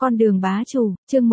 Con đường bá chủ, chương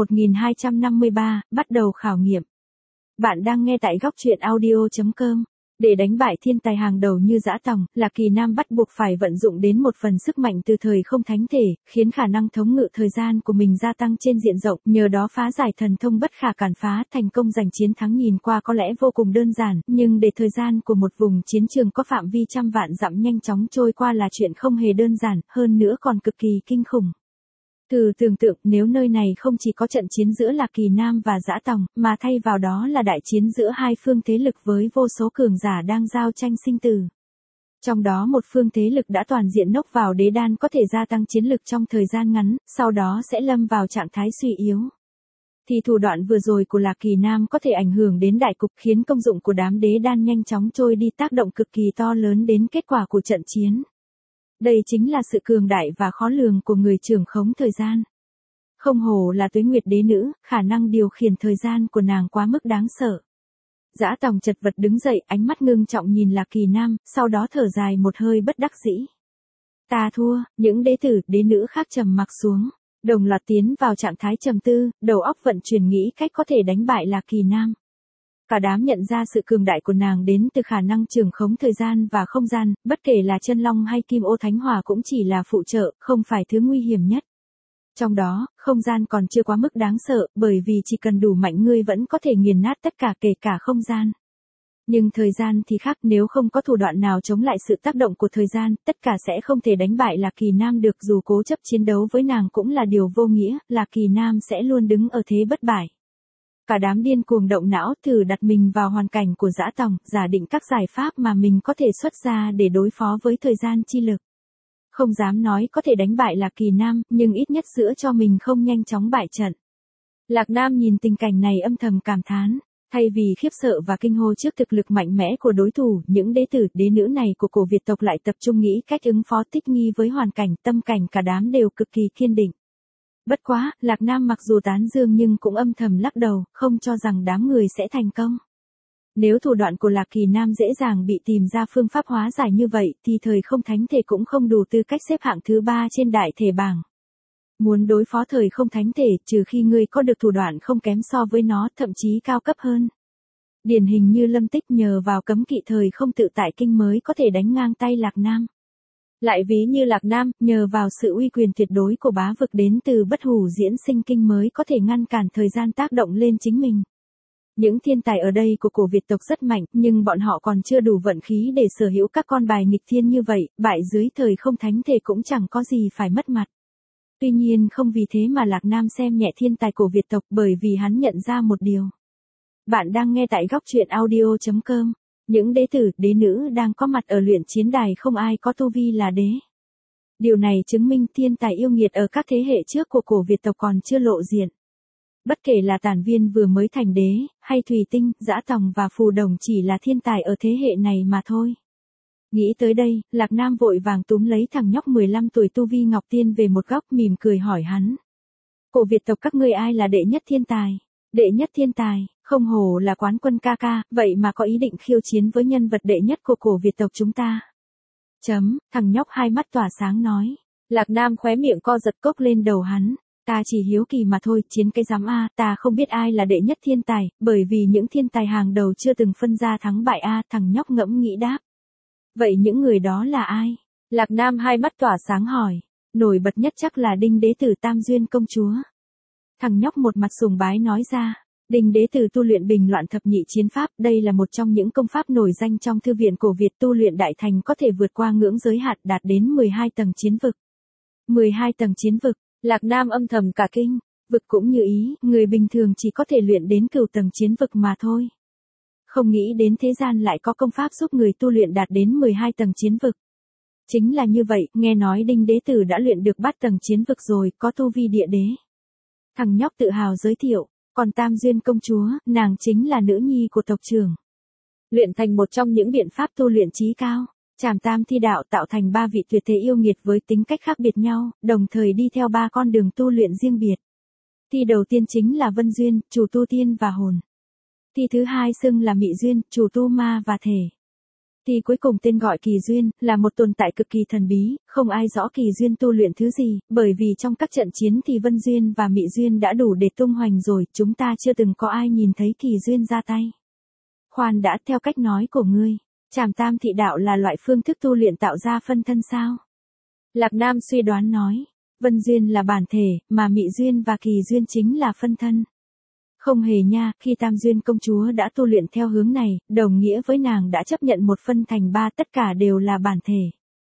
1253, bắt đầu khảo nghiệm. Bạn đang nghe tại góc truyện audio.com. Để đánh bại thiên tài hàng đầu như Dã Tòng, Lạc Kỳ Nam bắt buộc phải vận dụng đến một phần sức mạnh từ thời không thánh thể, khiến khả năng thống ngự thời gian của mình gia tăng trên diện rộng, nhờ đó phá giải thần thông bất khả cản phá, thành công giành chiến thắng nhìn qua có lẽ vô cùng đơn giản, nhưng để thời gian của một vùng chiến trường có phạm vi trăm vạn dặm nhanh chóng trôi qua là chuyện không hề đơn giản, hơn nữa còn cực kỳ kinh khủng. Thử tưởng tượng nếu nơi này không chỉ có trận chiến giữa Lạc Kỳ Nam và Dã Tòng, mà thay vào đó là đại chiến giữa hai phương thế lực với vô số cường giả đang giao tranh sinh tử. Trong đó một phương thế lực đã toàn diện nốc vào đế đan có thể gia tăng chiến lực trong thời gian ngắn, sau đó sẽ lâm vào trạng thái suy yếu. Thì thủ đoạn vừa rồi của Lạc Kỳ Nam có thể ảnh hưởng đến đại cục, khiến công dụng của đám đế đan nhanh chóng trôi đi, tác động cực kỳ to lớn đến kết quả của trận chiến. Đây chính là sự cường đại và khó lường của người trưởng khống thời gian. Không hổ là Tuế Nguyệt đế nữ, khả năng điều khiển thời gian của nàng quá mức đáng sợ. Dã Tòng chật vật đứng dậy, ánh mắt ngưng trọng nhìn Lạc Kỳ Nam, sau đó thở dài một hơi bất đắc dĩ. Ta thua, những đế tử, đế nữ khác trầm mặc xuống, đồng loạt tiến vào trạng thái trầm tư, đầu óc vận chuyển nghĩ cách có thể đánh bại Lạc Kỳ Nam. Cả đám nhận ra sự cường đại của nàng đến từ khả năng trưởng khống thời gian và không gian, bất kể là chân long hay kim ô thánh hỏa cũng chỉ là phụ trợ, không phải thứ nguy hiểm nhất. Trong đó, không gian còn chưa quá mức đáng sợ, bởi vì chỉ cần đủ mạnh ngươi vẫn có thể nghiền nát tất cả kể cả không gian. Nhưng thời gian thì khác, nếu không có thủ đoạn nào chống lại sự tác động của thời gian, tất cả sẽ không thể đánh bại Lạc Kỳ Nam được, dù cố chấp chiến đấu với nàng cũng là điều vô nghĩa, Lạc Kỳ Nam sẽ luôn đứng ở thế bất bại. Cả đám điên cuồng động não, thử đặt mình vào hoàn cảnh của Dã Tòng, giả định các giải pháp mà mình có thể xuất ra để đối phó với thời gian chi lực. Không dám nói có thể đánh bại Lạc Kỳ Nam, nhưng ít nhất giữ cho mình không nhanh chóng bại trận. Lạc Nam nhìn tình cảnh này âm thầm cảm thán. Thay vì khiếp sợ và kinh hô trước thực lực mạnh mẽ của đối thủ, những đế tử, đế nữ này của cổ Việt tộc lại tập trung nghĩ cách ứng phó thích nghi với hoàn cảnh, tâm cảnh cả đám đều cực kỳ kiên định. Bất quá, Lạc Nam mặc dù tán dương nhưng cũng âm thầm lắc đầu, không cho rằng đám người sẽ thành công. Nếu thủ đoạn của Lạc Kỳ Nam dễ dàng bị tìm ra phương pháp hóa giải như vậy, thì thời không thánh thể cũng không đủ tư cách xếp hạng thứ 3 trên đại thể bảng. Muốn đối phó thời không thánh thể, trừ khi ngươi có được thủ đoạn không kém so với nó, thậm chí cao cấp hơn. Điển hình như Lâm Tích nhờ vào cấm kỵ thời không tự tại kinh mới có thể đánh ngang tay Lạc Nam. Lại ví như Lạc Nam, nhờ vào sự uy quyền tuyệt đối của bá vực đến từ bất hủ diễn sinh kinh mới có thể ngăn cản thời gian tác động lên chính mình. Những thiên tài ở đây của cổ Việt tộc rất mạnh, nhưng bọn họ còn chưa đủ vận khí để sở hữu các con bài nghịch thiên như vậy, bại dưới thời không thánh thể cũng chẳng có gì phải mất mặt. Tuy nhiên không vì thế mà Lạc Nam xem nhẹ thiên tài cổ Việt tộc, bởi vì hắn nhận ra một điều. Bạn đang nghe tại góc truyện audio.com. Những đế tử, đế nữ đang có mặt ở luyện chiến đài không ai có tu vi là đế. Điều này chứng minh thiên tài yêu nghiệt ở các thế hệ trước của cổ Việt tộc còn chưa lộ diện. Bất kể là Tản Viên vừa mới thành đế, hay Thùy Tinh, Dã Tòng và Phù Đồng chỉ là thiên tài ở thế hệ này mà thôi. Nghĩ tới đây, Lạc Nam vội vàng túm lấy thằng nhóc 15 tuổi tu vi Ngọc Tiên về một góc, mỉm cười hỏi hắn. Cổ Việt tộc các ngươi ai là đệ nhất thiên tài? Đệ nhất thiên tài, không hổ là quán quân ca ca, vậy mà có ý định khiêu chiến với nhân vật đệ nhất của cổ Việt tộc chúng ta. Thằng nhóc hai mắt tỏa sáng nói. Lạc Nam khóe miệng co giật, cốc lên đầu hắn. Ta chỉ hiếu kỳ mà thôi, chiến cái giám a, ta không biết ai là đệ nhất thiên tài, bởi vì những thiên tài hàng đầu chưa từng phân ra thắng bại a, thằng nhóc ngẫm nghĩ đáp. Vậy những người đó là ai? Lạc Nam hai mắt tỏa sáng hỏi. Nổi bật nhất chắc là Đinh đế tử Tam Duyên công chúa. Thằng nhóc một mặt sùng bái nói ra. Đinh đế tử tu luyện Bình Loạn Thập Nhị Chiến Pháp, đây là một trong những công pháp nổi danh trong thư viện cổ Việt, tu luyện đại thành có thể vượt qua ngưỡng giới hạn, đạt đến 12 tầng chiến vực. 12 tầng chiến vực, Lạc Nam âm thầm cả kinh, vực cũng như ý, người bình thường chỉ có thể luyện đến cửu tầng chiến vực mà thôi. Không nghĩ đến thế gian lại có công pháp giúp người tu luyện đạt đến 12 tầng chiến vực. Chính là như vậy, nghe nói Đinh đế tử đã luyện được 3 tầng chiến vực rồi, có tu vi địa đế. Thằng nhóc tự hào giới thiệu, còn Tam Duyên công chúa, nàng chính là nữ nhi của tộc trưởng. Luyện thành một trong những biện pháp tu luyện chí cao, Trảm Tam Thi Đạo, tạo thành 3 vị tuyệt thế yêu nghiệt với tính cách khác biệt nhau, đồng thời đi theo 3 con đường tu luyện riêng biệt. Thi đầu tiên chính là Vân Duyên, chủ tu tiên và hồn. Thi thứ hai xưng là Mị Duyên, chủ tu ma và thể. Thì cuối cùng tên gọi Kỳ Duyên, là một tồn tại cực kỳ thần bí, không ai rõ Kỳ Duyên tu luyện thứ gì, bởi vì trong các trận chiến thì Vân Duyên và Mị Duyên đã đủ để tung hoành rồi, chúng ta chưa từng có ai nhìn thấy Kỳ Duyên ra tay. Khoan đã, theo cách nói của ngươi, Trảm Tam Thị Đạo là loại phương thức tu luyện tạo ra phân thân sao? Lạc Nam suy đoán nói, Vân Duyên là bản thể, mà Mị Duyên và Kỳ Duyên chính là phân thân. Không hề nha, khi Tam Duyên công chúa đã tu luyện theo hướng này, đồng nghĩa với nàng đã chấp nhận một phân thành ba, tất cả đều là bản thể.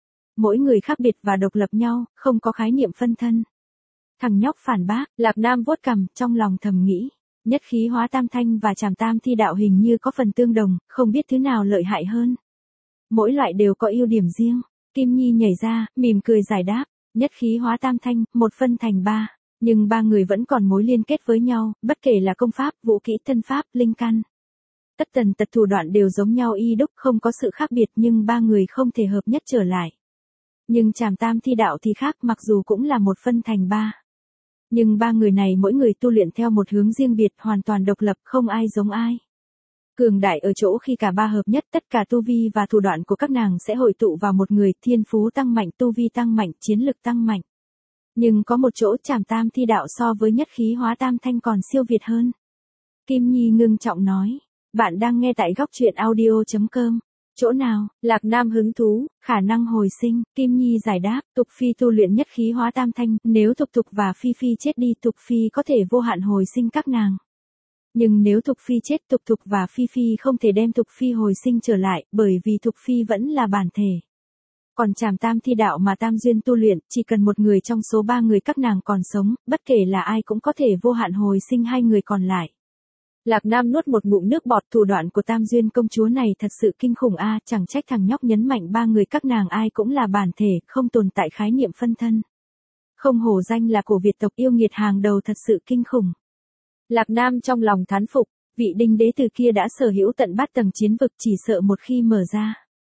Mỗi người khác biệt và độc lập nhau, không có khái niệm phân thân. Thằng nhóc phản bác, Lạc Nam vuốt cằm, trong lòng thầm nghĩ, nhất khí hóa tam thanh và Trảm Tam Thi Đạo hình như có phần tương đồng, không biết thứ nào lợi hại hơn. Mỗi loại đều có ưu điểm riêng. Kim Nhi nhảy ra, mỉm cười giải đáp, nhất khí hóa tam thanh, một phân thành ba. Nhưng ba người vẫn còn mối liên kết với nhau, bất kể là công pháp, vũ kỹ, thân pháp, linh căn. Tất tần tật thủ đoạn đều giống nhau y đúc, không có sự khác biệt, nhưng ba người không thể hợp nhất trở lại. Nhưng Trảm Tam Thi Đạo thì khác, mặc dù cũng là một phân thành ba. Nhưng ba người này mỗi người tu luyện theo một hướng riêng biệt, hoàn toàn độc lập, không ai giống ai. Cường đại ở chỗ khi cả ba hợp nhất, tất cả tu vi và thủ đoạn của các nàng sẽ hội tụ vào một người, thiên phú tăng mạnh, tu vi tăng mạnh, chiến lực tăng mạnh. Nhưng có một chỗ Trảm Tam Thi Đạo so với nhất khí hóa tam thanh còn siêu việt hơn. Kim Nhi ngưng trọng nói, bạn đang nghe tại góc truyện audio.com. Chỗ nào? Lạc Nam hứng thú, khả năng hồi sinh, Kim Nhi giải đáp, Tục Phi tu luyện nhất khí hóa tam thanh, nếu Tục Tục và Phi Phi chết đi, Tục Phi có thể vô hạn hồi sinh các nàng. Nhưng nếu Tục Phi chết, Tục Tục và Phi Phi không thể đem Tục Phi hồi sinh trở lại, bởi vì Tục Phi vẫn là bản thể. Còn Trảm Tam Thi Đạo mà Tam Duyên tu luyện, chỉ cần một người trong số ba người các nàng còn sống, bất kể là ai cũng có thể vô hạn hồi sinh hai người còn lại. Lạc Nam nuốt một ngụm nước bọt, thủ đoạn của Tam Duyên công chúa này thật sự kinh khủng a, chẳng trách thằng nhóc nhấn mạnh ba người các nàng ai cũng là bản thể, không tồn tại khái niệm phân thân. Không hổ danh là cổ Việt tộc yêu nghiệt hàng đầu, thật sự kinh khủng. Lạc Nam trong lòng thán phục, vị Đinh đế từ kia đã sở hữu tận 8 tầng chiến vực, chỉ sợ một khi mở ra,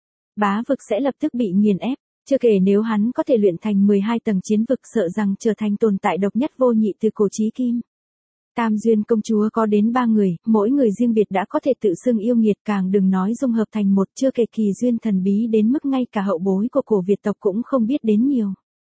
bá vực sẽ lập tức bị nghiền ép, chưa kể nếu hắn có thể luyện thành 12 tầng chiến vực, sợ rằng trở thành tồn tại độc nhất vô nhị từ cổ chí kim. Tam Duyên công chúa có đến 3 người, mỗi người riêng biệt đã có thể tự xưng yêu nghiệt, càng đừng nói dung hợp thành một, chưa kể Kỳ Duyên thần bí đến mức ngay cả hậu bối của cổ Việt tộc cũng không biết đến nhiều.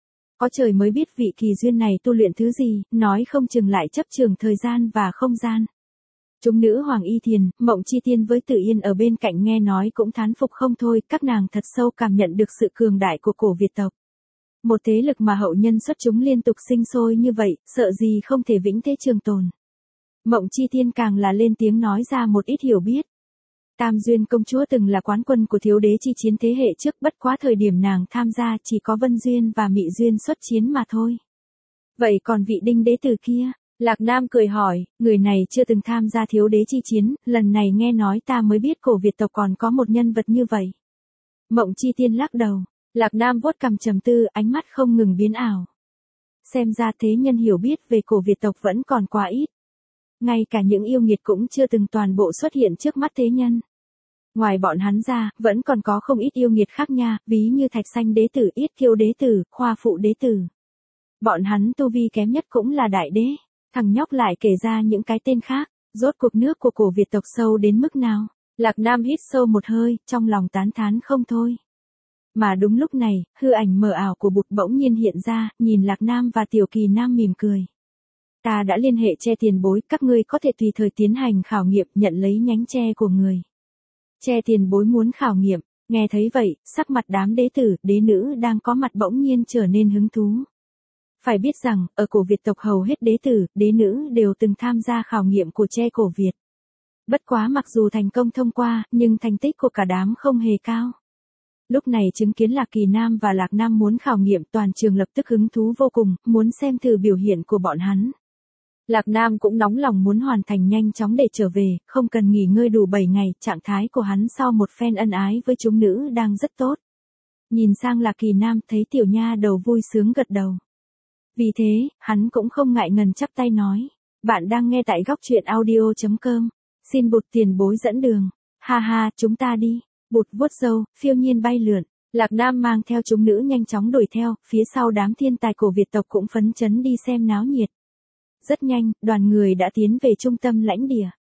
Có trời mới biết vị Kỳ Duyên này tu luyện thứ gì, nói không chừng lại chấp trường thời gian và không gian. Chúng nữ Hoàng Y Thiền, Mộng Chi Tiên với Tử Yên ở bên cạnh nghe nói cũng thán phục không thôi, các nàng thật sâu cảm nhận được sự cường đại của cổ Việt tộc. Một thế lực mà hậu nhân xuất chúng liên tục sinh sôi như vậy, sợ gì không thể vĩnh thế trường tồn. Mộng Chi Tiên càng là lên tiếng nói ra một ít hiểu biết. Tam Duyên công chúa từng là quán quân của thiếu đế chi chiến thế hệ trước, bất quá thời điểm nàng tham gia chỉ có Vân Duyên và Mị Duyên xuất chiến mà thôi. Vậy còn vị Đinh đế từ kia? Lạc Nam cười hỏi, người này chưa từng tham gia thiếu đế chi chiến, lần này nghe nói ta mới biết cổ Việt tộc còn có một nhân vật như vậy. Mộng Chi Tiên lắc đầu, Lạc Nam vuốt cằm trầm tư, ánh mắt không ngừng biến ảo. Xem ra thế nhân hiểu biết về cổ Việt tộc vẫn còn quá ít. Ngay cả những yêu nghiệt cũng chưa từng toàn bộ xuất hiện trước mắt thế nhân. Ngoài bọn hắn ra, vẫn còn có không ít yêu nghiệt khác nha, ví như Thạch Xanh đế tử, Yết Thiêu đế tử, Khoa Phụ đế tử. Bọn hắn tu vi kém nhất cũng là đại đế. Thằng nhóc lại kể ra những cái tên khác, rốt cuộc nước của cổ Việt tộc sâu đến mức nào. Lạc Nam hít sâu một hơi, trong lòng tán thán không thôi. Mà đúng lúc này, hư ảnh mờ ảo của Bụt bỗng nhiên hiện ra, nhìn Lạc Nam và Tiểu Kỳ Nam mỉm cười. Ta đã liên hệ Tre tiền bối, các ngươi có thể tùy thời tiến hành khảo nghiệm, nhận lấy nhánh tre của người. Tre tiền bối muốn khảo nghiệm, nghe thấy vậy, sắc mặt đám đế tử, đế nữ đang có mặt bỗng nhiên trở nên hứng thú. Phải biết rằng, ở cổ Việt tộc hầu hết đế tử, đế nữ đều từng tham gia khảo nghiệm của Tre cổ Việt. Bất quá mặc dù thành công thông qua, nhưng thành tích của cả đám không hề cao. Lúc này chứng kiến Lạc Kỳ Nam và Lạc Nam muốn khảo nghiệm, toàn trường lập tức hứng thú vô cùng, muốn xem thử biểu hiện của bọn hắn. Lạc Nam cũng nóng lòng muốn hoàn thành nhanh chóng để trở về, không cần nghỉ ngơi đủ 7 ngày, trạng thái của hắn sau một phen ân ái với chúng nữ đang rất tốt. Nhìn sang Lạc Kỳ Nam thấy tiểu nha đầu vui sướng gật đầu. Vì thế, hắn cũng không ngại ngần chắp tay nói, bạn đang nghe tại góc truyện audio.com, xin Bụt tiền bối dẫn đường, ha ha, chúng ta đi. Bụt vuốt râu, phiêu nhiên bay lượn, Lạc Nam mang theo chúng nữ nhanh chóng đuổi theo, phía sau đám thiên tài cổ Việt tộc cũng phấn chấn đi xem náo nhiệt. Rất nhanh, đoàn người đã tiến về trung tâm lãnh địa.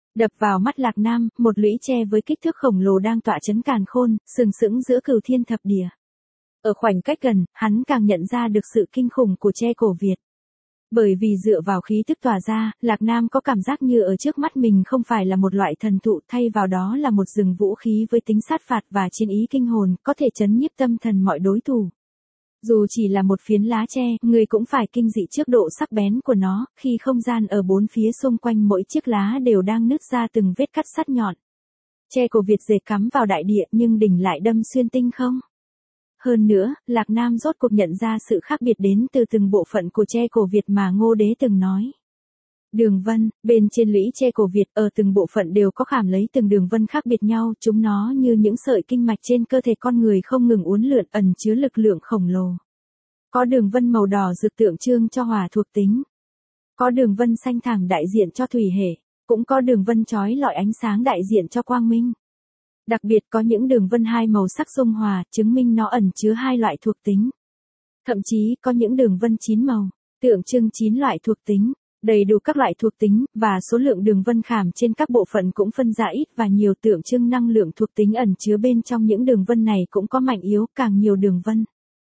Đập vào mắt Lạc Nam, một lũy tre với kích thước khổng lồ đang tọa chấn càn khôn, sừng sững giữa cửu thiên thập địa. Ở khoảnh cách gần, hắn càng nhận ra được sự kinh khủng của tre cổ Việt. Bởi vì dựa vào khí tức tỏa ra, Lạc Nam có cảm giác như ở trước mắt mình không phải là một loại thần thụ, thay vào đó là một rừng vũ khí với tính sát phạt và chiến ý kinh hồn, có thể chấn nhiếp tâm thần mọi đối thủ. Dù chỉ là một phiến lá tre, người cũng phải kinh dị trước độ sắc bén của nó, khi không gian ở bốn phía xung quanh mỗi chiếc lá đều đang nứt ra từng vết cắt sắc nhọn. Tre cổ Việt dệt cắm vào đại địa nhưng đỉnh lại đâm xuyên tinh không. Hơn nữa, Lạc Nam rốt cuộc nhận ra sự khác biệt đến từ từng bộ phận của tre cổ Việt mà Ngô Đế từng nói. Đường vân, bên trên lũy tre cổ Việt ở từng bộ phận đều có khảm lấy từng đường vân khác biệt nhau, chúng nó như những sợi kinh mạch trên cơ thể con người không ngừng uốn lượn ẩn chứa lực lượng khổng lồ. Có đường vân màu đỏ rực tượng trưng cho hỏa thuộc tính. Có đường vân xanh thẳm đại diện cho thủy hệ, cũng có đường vân chói lọi ánh sáng đại diện cho quang minh. Đặc biệt có những đường vân hai màu sắc dung hòa, chứng minh nó ẩn chứa hai loại thuộc tính. Thậm chí có những đường vân 9 màu, tượng trưng 9 loại thuộc tính. Đầy đủ các loại thuộc tính, và số lượng đường vân khảm trên các bộ phận cũng phân ra ít và nhiều, tượng trưng năng lượng thuộc tính ẩn chứa bên trong những đường vân này cũng có mạnh yếu, càng nhiều đường vân.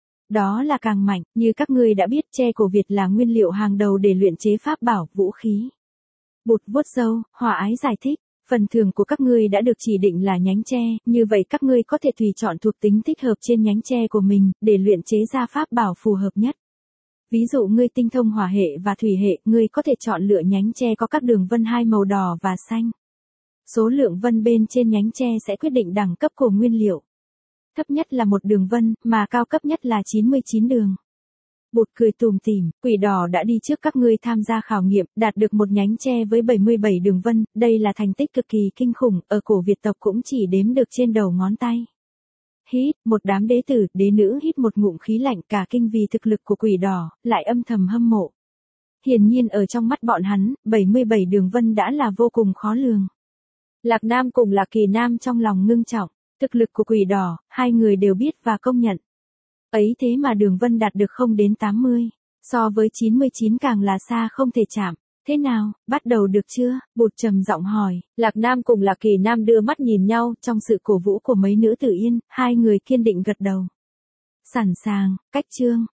Đó là càng mạnh, như các ngươi đã biết tre cổ Việt là nguyên liệu hàng đầu để luyện chế pháp bảo, vũ khí. Bụt vuốt râu, Hòa Ái giải thích, phần thưởng của các ngươi đã được chỉ định là nhánh tre, như vậy các ngươi có thể tùy chọn thuộc tính thích hợp trên nhánh tre của mình, để luyện chế ra pháp bảo phù hợp nhất. Ví dụ ngươi tinh thông hỏa hệ và thủy hệ, ngươi có thể chọn lựa nhánh tre có các đường vân hai màu đỏ và xanh. Số lượng vân bên trên nhánh tre sẽ quyết định đẳng cấp của nguyên liệu. Thấp nhất là một đường vân, mà cao cấp nhất là 99 đường. Bụt cười tủm tỉm, quỷ đỏ đã đi trước các ngươi tham gia khảo nghiệm, đạt được một nhánh tre với 77 đường vân, đây là thành tích cực kỳ kinh khủng, ở cổ Việt tộc cũng chỉ đếm được trên đầu ngón tay. Hít, một đám đế tử, đế nữ hít một ngụm khí lạnh, cả kinh vì thực lực của quỷ đỏ, lại âm thầm hâm mộ. Hiển nhiên ở trong mắt bọn hắn, 77 đường vân đã là vô cùng khó lường. Lạc Nam cùng Lạc Kỳ Nam trong lòng ngưng trọng, thực lực của quỷ đỏ, hai người đều biết và công nhận. Ấy thế mà đường vân đạt được không đến 80, so với 99 càng là xa không thể chạm. Thế nào, bắt đầu được chưa? Bụt trầm giọng hỏi. Lạc Nam cùng Lạc Kỳ Nam đưa mắt nhìn nhau, trong sự cổ vũ của mấy nữ tử Yên, hai người kiên định gật đầu. Sẵn sàng, cách chương.